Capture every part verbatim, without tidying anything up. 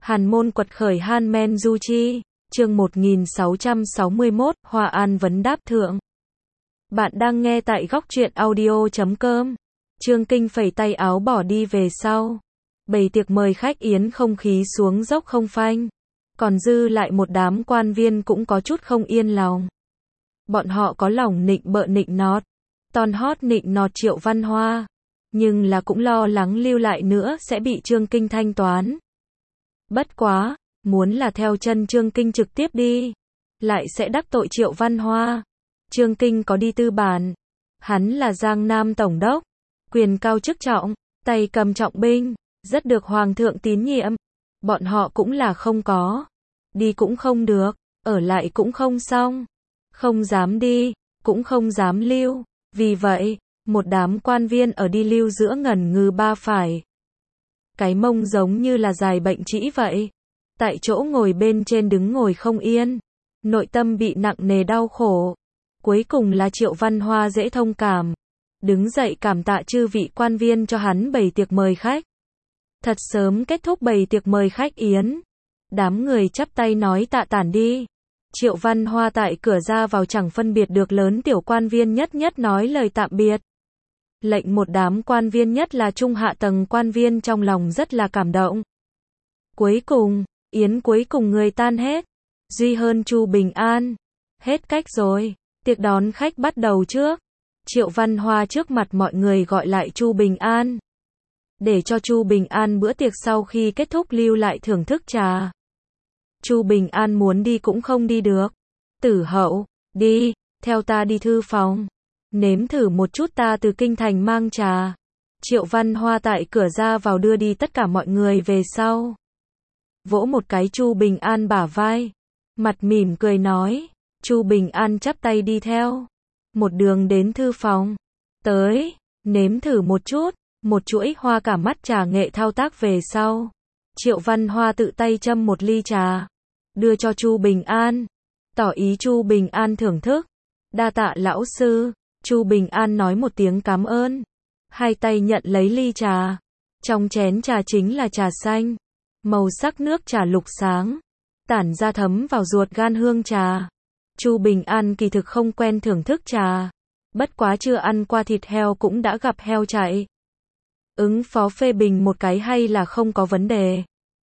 Hàn môn quật khởi Han Men Du Chi, chương một nghìn sáu trăm sáu mươi mốt, Hoa An vấn đáp thượng. Bạn đang nghe tại góc truyện audio chấm com. Trương Kinh phẩy tay áo bỏ đi về sau. Bày tiệc mời khách yến không khí xuống dốc không phanh. Còn dư lại một đám quan viên cũng có chút không yên lòng. Bọn họ có lòng nịnh bợ nịnh nọt, ton hót nịnh nọt Triệu Văn Hoa. Nhưng là cũng lo lắng lưu lại nữa sẽ bị Trương Kinh thanh toán. Bất quá, muốn là theo chân Trương Kinh trực tiếp đi, lại sẽ đắc tội Triệu Văn Hoa. Trương Kinh có đi tư bản, hắn là Giang Nam Tổng đốc, quyền cao chức trọng, tay cầm trọng binh, rất được Hoàng thượng tín nhiệm. Bọn họ cũng là không có, đi cũng không được, ở lại cũng không xong, không dám đi, cũng không dám lưu. Vì vậy, một đám quan viên ở đi lưu giữa ngần ngừ ba phải. Cái mông giống như là dài bệnh trĩ vậy. Tại chỗ ngồi bên trên đứng ngồi không yên. Nội tâm bị nặng nề đau khổ. Cuối cùng là Triệu Văn Hoa dễ thông cảm. Đứng dậy cảm tạ chư vị quan viên cho hắn bày tiệc mời khách. Thật sớm kết thúc bày tiệc mời khách yến. Đám người chắp tay nói tạ tản đi. Triệu Văn Hoa tại cửa ra vào chẳng phân biệt được lớn tiểu quan viên nhất nhất nói lời tạm biệt. Lệnh một đám quan viên nhất là trung hạ tầng quan viên trong lòng rất là cảm động. Cuối cùng, yến cuối cùng người tan hết. Duy hơn Chu Bình An. Hết cách rồi, tiệc đón khách bắt đầu trước. Triệu Văn Hoa trước mặt mọi người gọi lại Chu Bình An. Để cho Chu Bình An bữa tiệc sau khi kết thúc lưu lại thưởng thức trà. Chu Bình An muốn đi cũng không đi được. Tử Hậu, đi, theo ta đi thư phòng. Nếm thử một chút ta từ kinh thành mang trà. Triệu Văn Hoa tại cửa ra vào đưa đi tất cả mọi người về sau. Vỗ một cái Chu Bình An bả vai. Mặt mỉm cười nói. Chu Bình An chắp tay đi theo. Một đường đến thư phòng. Tới, nếm thử một chút. Một chuỗi hoa cả mắt trà nghệ thao tác về sau. Triệu Văn Hoa tự tay châm một ly trà. Đưa cho Chu Bình An. Tỏ ý Chu Bình An thưởng thức. Đa tạ lão sư. Chu Bình An nói một tiếng cảm ơn. Hai tay nhận lấy ly trà. Trong chén trà chính là trà xanh. Màu sắc nước trà lục sáng. Tản ra thấm vào ruột gan hương trà. Chu Bình An kỳ thực không quen thưởng thức trà. Bất quá chưa ăn qua thịt heo cũng đã gặp heo chạy. Ứng phó phê bình một cái hay là không có vấn đề.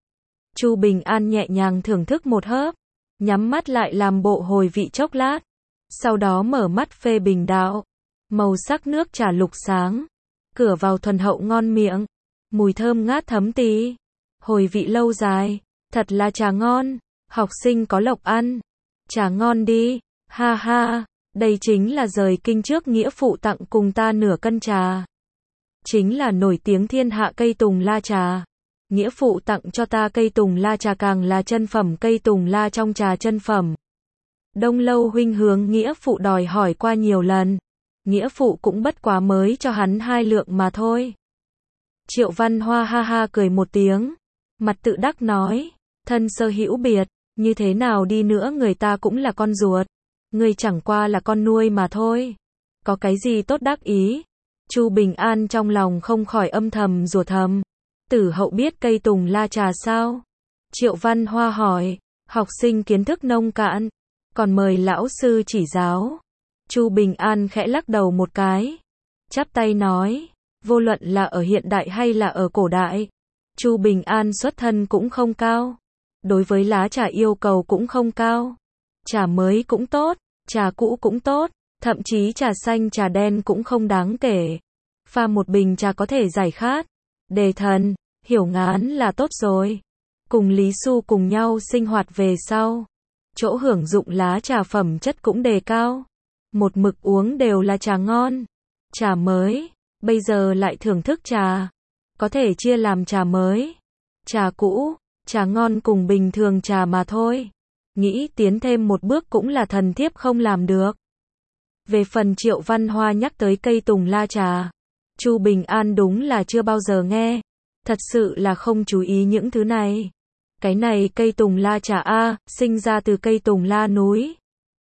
Chu Bình An nhẹ nhàng thưởng thức một hớp. Nhắm mắt lại làm bộ hồi vị chốc lát. Sau đó mở mắt phê bình đạo. Màu sắc nước trà lục sáng. Cửa vào thuần hậu ngon miệng. Mùi thơm ngát thấm tí. Hồi vị lâu dài. Thật là trà ngon. Học sinh có lộc ăn. Trà ngon đi. Ha ha. Đây chính là rời kinh trước nghĩa phụ tặng cùng ta nửa cân trà. Chính là nổi tiếng thiên hạ cây tùng la trà. Nghĩa phụ tặng cho ta cây tùng la trà càng là chân phẩm cây tùng la trong trà chân phẩm. Đông lâu huynh hướng nghĩa phụ đòi hỏi qua nhiều lần. Nghĩa phụ cũng bất quá mới cho hắn hai lượng mà thôi. Triệu Văn Hoa ha ha cười một tiếng. Mặt tự đắc nói. Thân sơ hữu biệt. Như thế nào đi nữa người ta cũng là con ruột. Người chẳng qua là con nuôi mà thôi. Có cái gì tốt đắc ý. Chu Bình An trong lòng không khỏi âm thầm rủa thầm. Tử Hậu biết cây tùng la trà sao? Triệu Văn Hoa hỏi. Học sinh kiến thức nông cạn. Còn mời lão sư chỉ giáo. Chu Bình An khẽ lắc đầu một cái. Chắp tay nói. Vô luận là ở hiện đại hay là ở cổ đại. Chu Bình An xuất thân cũng không cao. Đối với lá trà yêu cầu cũng không cao. Trà mới cũng tốt. Trà cũ cũng tốt. Thậm chí trà xanh trà đen cũng không đáng kể. Pha một bình trà có thể giải khát. Đề thần, hiểu ngán là tốt rồi. Cùng Lý Xu cùng nhau sinh hoạt về sau. Chỗ hưởng dụng lá trà phẩm chất cũng đề cao. Một mực uống đều là trà ngon. Trà mới, bây giờ lại thưởng thức trà. Có thể chia làm trà mới. Trà cũ, trà ngon cùng bình thường trà mà thôi. Nghĩ tiến thêm một bước cũng là thần thiếp không làm được. Về phần Triệu Văn Hoa nhắc tới cây tùng la trà. Chu Bình An đúng là chưa bao giờ nghe. Thật sự là không chú ý những thứ này. Cái này cây tùng la trà a, sinh ra từ cây tùng la núi.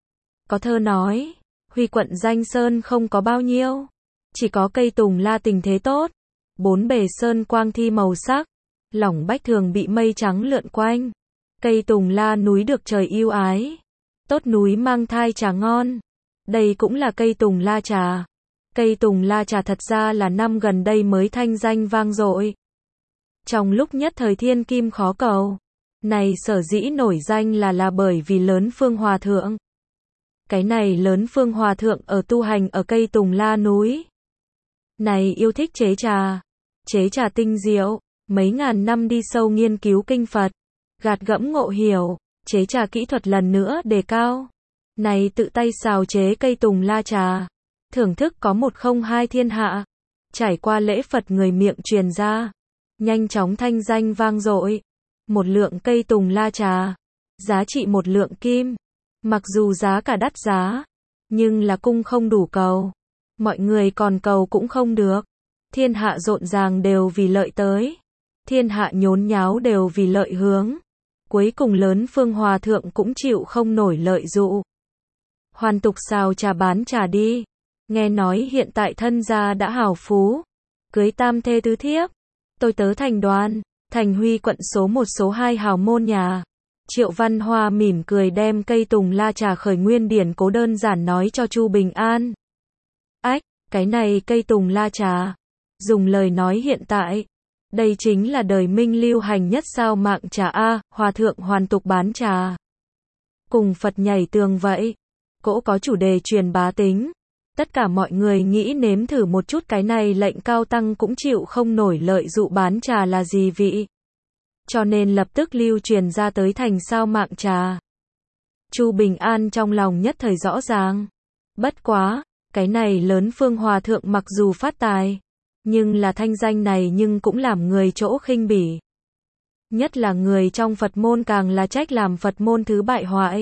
Có thơ nói, Huy quận danh sơn không có bao nhiêu. Chỉ có cây tùng la tình thế tốt. Bốn bề sơn quang thi màu sắc. Lỏng bách thường bị mây trắng lượn quanh. Cây tùng la núi được trời yêu ái. Tốt núi mang thai trà ngon. Đây cũng là cây tùng la trà. Cây tùng la trà thật ra là năm gần đây mới thanh danh vang dội. Trong lúc nhất thời thiên kim khó cầu. Này sở dĩ nổi danh là là bởi vì Lớn Phương Hòa Thượng. Cái này Lớn Phương Hòa Thượng ở tu hành ở cây tùng la núi. Này yêu thích chế trà. Chế trà tinh diệu. Mấy ngàn năm đi sâu nghiên cứu kinh Phật. Gạt gẫm ngộ hiểu. Chế trà kỹ thuật lần nữa đề cao. Này tự tay xào chế cây tùng la trà. Thưởng thức có một không hai thiên hạ. Trải qua lễ Phật người miệng truyền ra. Nhanh chóng thanh danh vang dội. Một lượng cây tùng la trà. Giá trị một lượng kim. Mặc dù giá cả đắt giá. Nhưng là cung không đủ cầu. Mọi người còn cầu cũng không được. Thiên hạ rộn ràng đều vì lợi tới. Thiên hạ nhốn nháo đều vì lợi hướng. Cuối cùng Lớn Phương Hòa Thượng cũng chịu không nổi lợi dụ. Hoàn tục xào trà bán trà đi. Nghe nói hiện tại thân gia đã hào phú. Cưới tam thê tứ thiếp. Tôi tớ thành đoàn. Thành Huy quận số một số hai hào môn nhà. Triệu Văn Hoa mỉm cười đem cây tùng la trà khởi nguyên điển cố đơn giản nói cho Chu Bình An. Ách, cái này cây tùng la trà. Dùng lời nói hiện tại. Đây chính là đời Minh lưu hành nhất sao mạng trà A, Hòa Thượng hoàn tục bán trà. Cùng Phật nhảy tường vậy. Cỗ có chủ đề truyền bá tính. Tất cả mọi người nghĩ nếm thử một chút cái này lệnh cao tăng cũng chịu không nổi lợi dụ bán trà là gì vị. Cho nên lập tức lưu truyền ra tới thành sao mạng trà. Chu Bình An trong lòng nhất thời rõ ràng. Bất quá, cái này Lớn Phương Hòa Thượng mặc dù phát tài. Nhưng là thanh danh này nhưng cũng làm người chỗ khinh bỉ. Nhất là người trong Phật môn càng là trách làm Phật môn thứ bại hoại.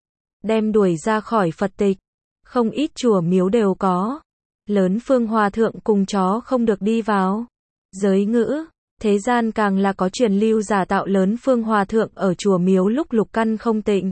Đem đuổi ra khỏi Phật tịch. Không ít chùa miếu đều có. Lớn Phương Hòa Thượng cùng chó không được đi vào. Giới ngữ, thế gian càng là có truyền lưu giả tạo Lớn Phương Hòa Thượng ở chùa miếu lúc lục căn không tịnh.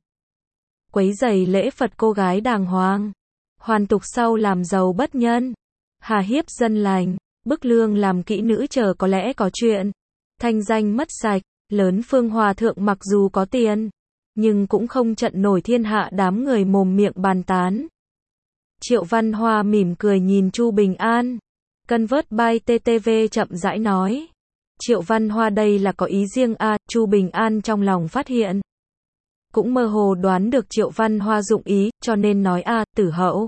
Quấy rầy lễ Phật cô gái đàng hoàng. Hoàn tục sau làm giàu bất nhân. Hà hiếp dân lành. Bức lương làm kỹ nữ chờ có lẽ có chuyện. Thanh danh mất sạch. Lớn Phương Hòa Thượng mặc dù có tiền. Nhưng cũng không trận nổi thiên hạ đám người mồm miệng bàn tán. Triệu Văn Hoa mỉm cười nhìn Chu Bình An. Convert by tê tê vê chậm rãi nói. Triệu Văn Hoa đây là có ý riêng a, à, Chu Bình An trong lòng phát hiện. Cũng mơ hồ đoán được Triệu Văn Hoa dụng ý, cho nên nói a, à, tử hậu.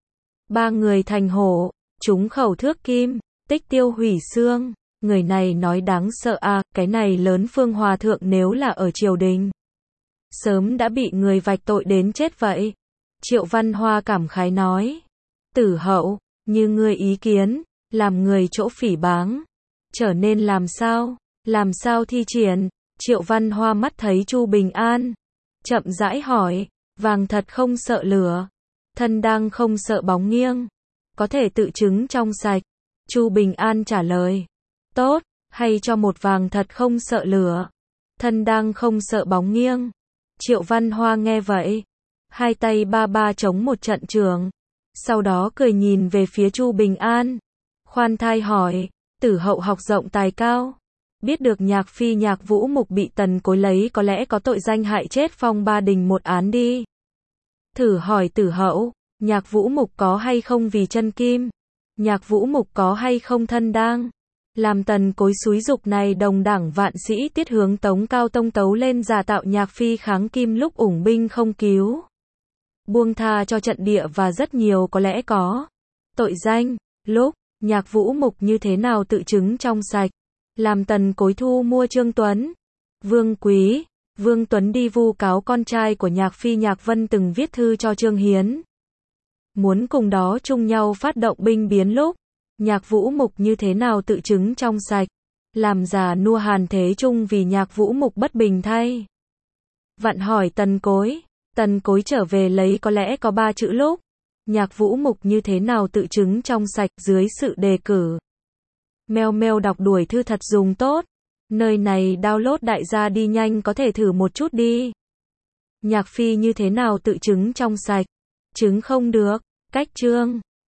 Ba người thành hổ, chúng khẩu thước kim, tích tiêu hủy xương. Người này nói đáng sợ a, à, cái này Lớn Phương Hòa Thượng nếu là ở triều đình. Sớm đã bị người vạch tội đến chết vậy. Triệu Văn Hoa cảm khái nói. Tử hậu, như ngươi ý kiến, làm người chỗ phỉ báng. Trở nên làm sao? Làm sao thi triển? Triệu Văn Hoa mắt thấy Chu Bình An. Chậm rãi hỏi, vàng thật không sợ lửa. Thân đang không sợ bóng nghiêng. Có thể tự chứng trong sạch. Chu Bình An trả lời. Tốt, hay cho một vàng thật không sợ lửa. Thân đang không sợ bóng nghiêng. Triệu Văn Hoa nghe vậy. Hai tay ba ba chống một trận trường. Sau đó cười nhìn về phía Chu Bình An. Khoan thai hỏi, tử hậu học rộng tài cao. Biết được nhạc phi Nhạc Vũ Mục bị Tần Cối lấy có lẽ có tội danh hại chết Phong Ba Đình một án đi. Thử hỏi tử hậu, Nhạc Vũ Mục có hay không vì chân kim? Nhạc Vũ Mục có hay không thân đang? Làm Tần Cối xúi dục này đồng đảng vạn sĩ tiết hướng Tống Cao Tông tấu lên giả tạo Nhạc phi kháng kim lúc ủng binh không cứu. Buông tha cho trận địa và rất nhiều có lẽ có tội danh. Lúc Nhạc Vũ Mục như thế nào tự chứng trong sạch. Làm Tần Cối thu mua Trương Tuấn, Vương Quý. Vương Tuấn đi vu cáo con trai của Nhạc phi Nhạc Vân từng viết thư cho Trương Hiến. Muốn cùng đó chung nhau phát động binh biến lúc. Nhạc Vũ Mục như thế nào tự chứng trong sạch. Làm già nua Hàn Thế Trung vì Nhạc Vũ Mục bất bình thay. Vặn hỏi Tần Cối. Tần Cối trở về lấy có lẽ có ba chữ lúc. Nhạc Vũ Mục như thế nào tự chứng trong sạch dưới sự đề cử. Meo meo đọc đuổi thư thật dùng tốt. Nơi này download đại gia đi nhanh có thể thử một chút đi. Nhạc phi như thế nào tự chứng trong sạch. Chứng không được. Cách chương.